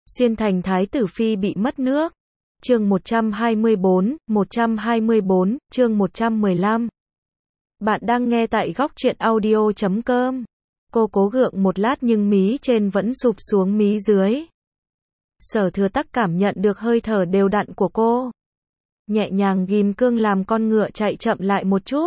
Xuyên thành thái tử phi bị mất nước. Chương 124, chương 115. Bạn đang nghe tại góc truyện audio.com. Cô cố gượng một lát nhưng mí trên vẫn sụp xuống mí dưới. Sở Thừa Tắc cảm nhận được hơi thở đều đặn của cô. Nhẹ nhàng ghim cương làm con ngựa chạy chậm lại một chút.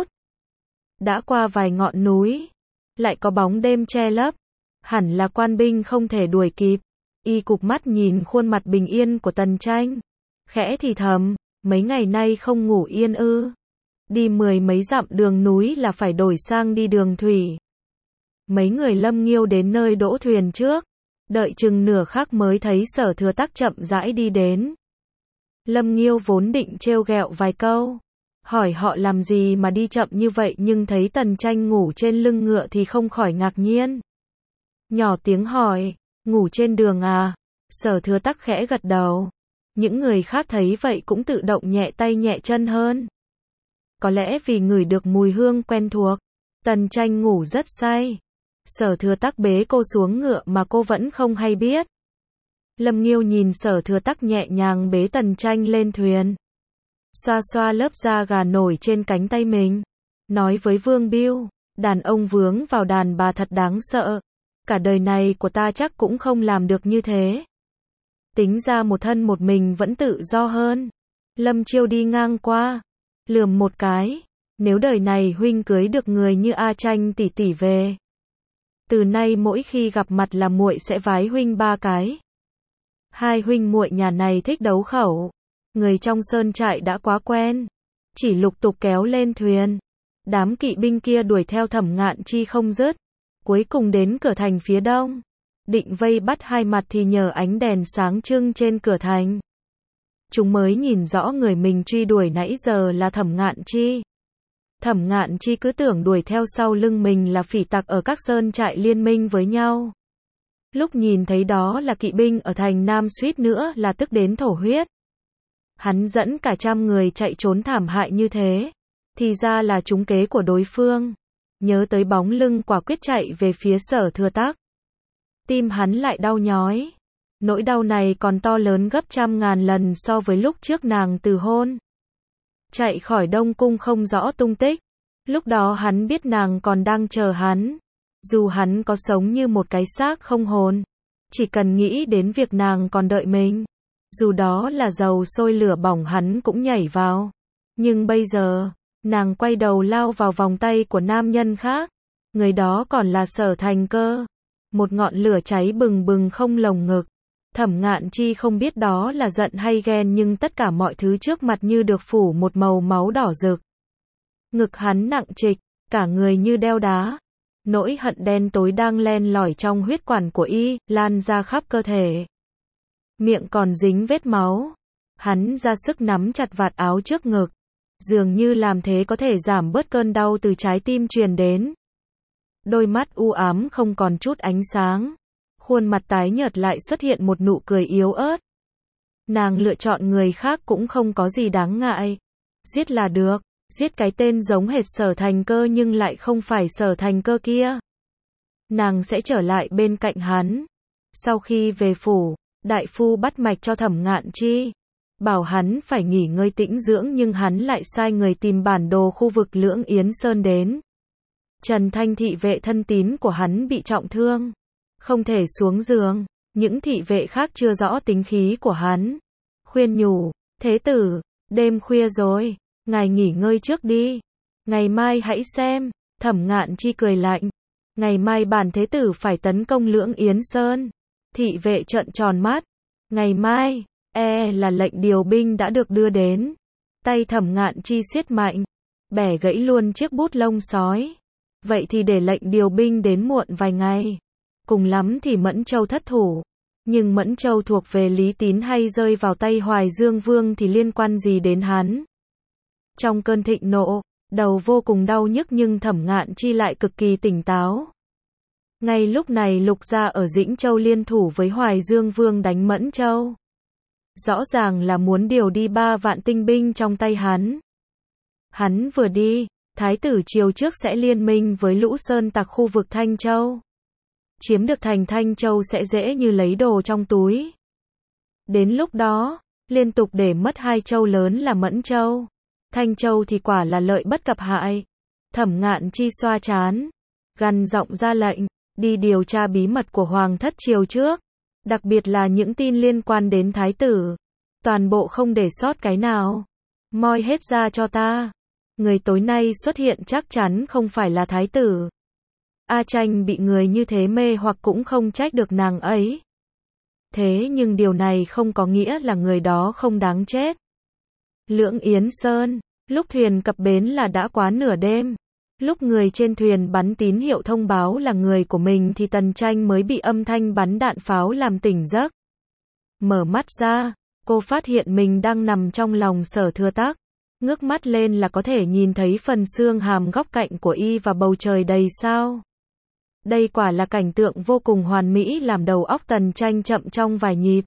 Đã qua vài ngọn núi, lại có bóng đêm che lấp, hẳn là quan binh không thể đuổi kịp. Y cụp mắt nhìn khuôn mặt bình yên của Tần Tranh, khẽ thì thầm, mấy ngày nay không ngủ yên ư? Đi mười mấy dặm đường núi là phải đổi sang đi đường thủy. Mấy người Lâm Nghiêu đến nơi đỗ thuyền trước, đợi chừng nửa khắc mới thấy Sở Thừa Tắc chậm rãi đi đến. Lâm Nghiêu vốn định trêu ghẹo vài câu, hỏi họ làm gì mà đi chậm như vậy, nhưng thấy Tần Tranh ngủ trên lưng ngựa thì không khỏi ngạc nhiên. Nhỏ tiếng hỏi, ngủ trên đường à? Sở Thừa Tắc khẽ gật đầu. Những người khác thấy vậy cũng tự động nhẹ tay nhẹ chân hơn. Có lẽ vì ngửi được mùi hương quen thuộc, Tần Tranh ngủ rất say. Sở Thừa Tắc bế cô xuống ngựa mà cô vẫn không hay biết. Lâm Nghiêu nhìn Sở Thừa Tắc nhẹ nhàng bế Tần Tranh lên thuyền, xoa xoa lớp da gà nổi trên cánh tay mình, nói với Vương Bưu, đàn ông vướng vào đàn bà thật đáng sợ. Cả đời này của ta chắc cũng không làm được như thế. Tính ra một thân một mình vẫn tự do hơn. Lâm Chiêu đi ngang qua, lườm một cái, nếu đời này huynh cưới được người như A Tranh tỷ tỷ về, từ nay mỗi khi gặp mặt là muội sẽ vái huynh 3 cái. Hai huynh muội nhà này thích đấu khẩu, người trong sơn trại đã quá quen, chỉ lục tục kéo lên thuyền. Đám kỵ binh kia đuổi theo Thẩm Ngạn Chi không dứt, cuối cùng đến cửa thành phía đông, định vây bắt hai mặt thì nhờ ánh đèn sáng trưng trên cửa thành, chúng mới nhìn rõ người mình truy đuổi nãy giờ là Thẩm Ngạn Chi. Thẩm Ngạn Chi cứ tưởng đuổi theo sau lưng mình là phỉ tặc ở các sơn trại liên minh với nhau. Lúc nhìn thấy đó là kỵ binh ở thành Nam suýt nữa là tức đến thổ huyết. Hắn dẫn cả trăm người chạy trốn thảm hại như thế, thì ra là trúng kế của đối phương. Nhớ tới bóng lưng quả quyết chạy về phía Sở Thừa Tắc, tim hắn lại đau nhói. Nỗi đau này còn to lớn gấp trăm ngàn lần so với lúc trước nàng từ hôn, chạy khỏi Đông Cung không rõ tung tích. Lúc đó hắn biết nàng còn đang chờ hắn. Dù hắn có sống như một cái xác không hồn, chỉ cần nghĩ đến việc nàng còn đợi mình, dù đó là dầu sôi lửa bỏng hắn cũng nhảy vào. Nhưng bây giờ, nàng quay đầu lao vào vòng tay của nam nhân khác. Người đó còn là Sở Thành Cơ. Một ngọn lửa cháy bừng bừng không lồng ngực. Thẩm Ngạn Chi không biết đó là giận hay ghen, nhưng tất cả mọi thứ trước mặt như được phủ một màu máu đỏ rực. Ngực hắn nặng trịch, cả người như đeo đá. Nỗi hận đen tối đang len lỏi trong huyết quản của y, lan ra khắp cơ thể. Miệng còn dính vết máu. Hắn ra sức nắm chặt vạt áo trước ngực, dường như làm thế có thể giảm bớt cơn đau từ trái tim truyền đến. Đôi mắt u ám không còn chút ánh sáng, khuôn mặt tái nhợt lại xuất hiện một nụ cười yếu ớt. Nàng lựa chọn người khác cũng không có gì đáng ngại. Giết là được, giết cái tên giống hệt Sở Thành Cơ nhưng lại không phải Sở Thành Cơ kia. Nàng sẽ trở lại bên cạnh hắn. Sau khi về phủ, đại phu bắt mạch cho Thẩm Ngạn Chi, bảo hắn phải nghỉ ngơi tĩnh dưỡng, nhưng hắn lại sai người tìm bản đồ khu vực Lưỡng Yến Sơn đến. Trần Thanh thị vệ thân tín của hắn bị trọng thương, không thể xuống giường. Những thị vệ khác chưa rõ tính khí của hắn, khuyên nhủ, thế tử, đêm khuya rồi, ngài nghỉ ngơi trước đi, ngày mai hãy xem. Thẩm Ngạn Chi cười lạnh, ngày mai bản thế tử phải tấn công Lưỡng Yến Sơn. Thị vệ trợn tròn mắt, ngày mai, là lệnh điều binh đã được đưa đến. Tay Thẩm Ngạn Chi siết mạnh, bẻ gãy luôn chiếc bút lông sói. Vậy thì để lệnh điều binh đến muộn vài ngày, cùng lắm thì Mẫn Châu thất thủ. Nhưng Mẫn Châu thuộc về Lý Tín hay rơi vào tay Hoài Dương Vương thì liên quan gì đến hắn? Trong cơn thịnh nộ, đầu vô cùng đau nhức nhưng Thẩm Ngạn Chi lại cực kỳ tỉnh táo. Ngay lúc này Lục gia ở Dĩnh Châu liên thủ với Hoài Dương Vương đánh Mẫn Châu. Rõ ràng là muốn điều đi 3 vạn tinh binh trong tay hắn. Hắn vừa đi, Thái tử chiều trước sẽ liên minh với lũ sơn tặc khu vực Thanh Châu. Chiếm được thành Thanh Châu sẽ dễ như lấy đồ trong túi. Đến lúc đó, liên tục để mất hai châu lớn là Mẫn Châu, Thanh Châu thì quả là lợi bất cập hại. Thẩm Ngạn Chi xoa trán, gằn giọng ra lệnh, đi điều tra bí mật của Hoàng thất triều trước, đặc biệt là những tin liên quan đến thái tử, toàn bộ không để sót cái nào. Moi hết ra cho ta. Người tối nay xuất hiện chắc chắn không phải là thái tử. A Tranh bị người như thế mê hoặc cũng không trách được nàng ấy. Thế nhưng điều này không có nghĩa là người đó không đáng chết. Lưỡng Yến Sơn, lúc thuyền cập bến là đã quá nửa đêm. Lúc người trên thuyền bắn tín hiệu thông báo là người của mình thì Tần Tranh mới bị âm thanh bắn đạn pháo làm tỉnh giấc. Mở mắt ra, cô phát hiện mình đang nằm trong lòng Sở Thừa Tắc. Ngước mắt lên là có thể nhìn thấy phần xương hàm góc cạnh của y và bầu trời đầy sao. Đây quả là cảnh tượng vô cùng hoàn mỹ làm đầu óc Tần Tranh chậm trong vài nhịp.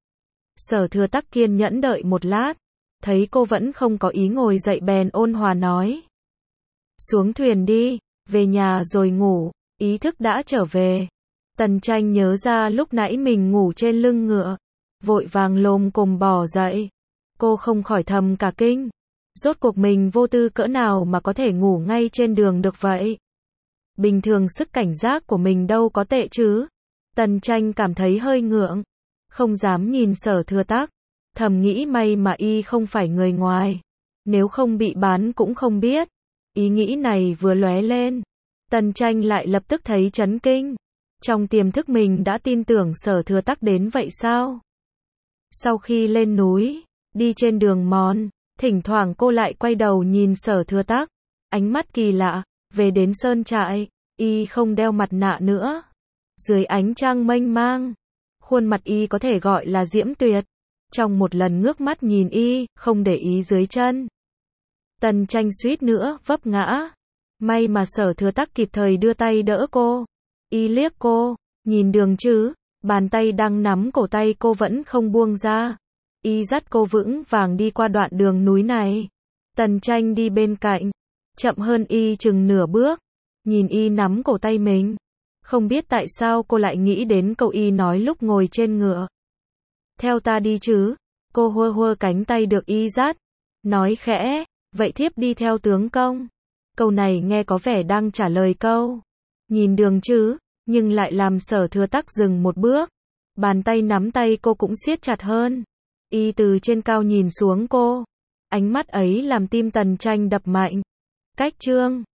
Sở Thừa Tắc kiên nhẫn đợi một lát, thấy cô vẫn không có ý ngồi dậy bèn ôn hòa nói. Xuống thuyền đi, về nhà rồi ngủ, ý thức đã trở về. Tần Tranh nhớ ra lúc nãy mình ngủ trên lưng ngựa, vội vàng lồm cồm bò dậy. Cô không khỏi thầm cả kinh. Rốt cuộc mình vô tư cỡ nào mà có thể ngủ ngay trên đường được vậy? Bình thường sức cảnh giác của mình đâu có tệ chứ. Tần Tranh cảm thấy hơi ngượng, không dám nhìn Sở Thừa Tắc, thầm nghĩ may mà y không phải người ngoài, nếu không bị bán cũng không biết. Ý nghĩ này vừa lóe lên, Tần Tranh lại lập tức thấy chấn kinh. Trong tiềm thức mình đã tin tưởng Sở Thừa Tắc đến vậy sao? Sau khi lên núi, đi trên đường mòn, thỉnh thoảng cô lại quay đầu nhìn Sở Thừa Tắc, ánh mắt kỳ lạ. Về đến sơn trại, y không đeo mặt nạ nữa. Dưới ánh trăng mênh mang, khuôn mặt y có thể gọi là diễm tuyệt. Trong một lần ngước mắt nhìn y, không để ý dưới chân, Tần Tranh suýt nữa vấp ngã. May mà Sở Thừa Tắc kịp thời đưa tay đỡ cô. Y liếc cô, nhìn đường chứ, bàn tay đang nắm cổ tay cô vẫn không buông ra. Y dắt cô vững vàng đi qua đoạn đường núi này. Tần Tranh đi bên cạnh, chậm hơn y chừng nửa bước, nhìn y nắm cổ tay mình. Không biết tại sao cô lại nghĩ đến câu y nói lúc ngồi trên ngựa. Theo ta đi chứ, cô hơ hơ cánh tay được y dắt, nói khẽ, vậy thiếp đi theo tướng công. Câu này nghe có vẻ đang trả lời câu, nhìn đường chứ, nhưng lại làm Sở Thừa Tắc dừng một bước. Bàn tay nắm tay cô cũng siết chặt hơn. Y từ trên cao nhìn xuống cô. Ánh mắt ấy làm tim Tần Tranh đập mạnh. Cách chương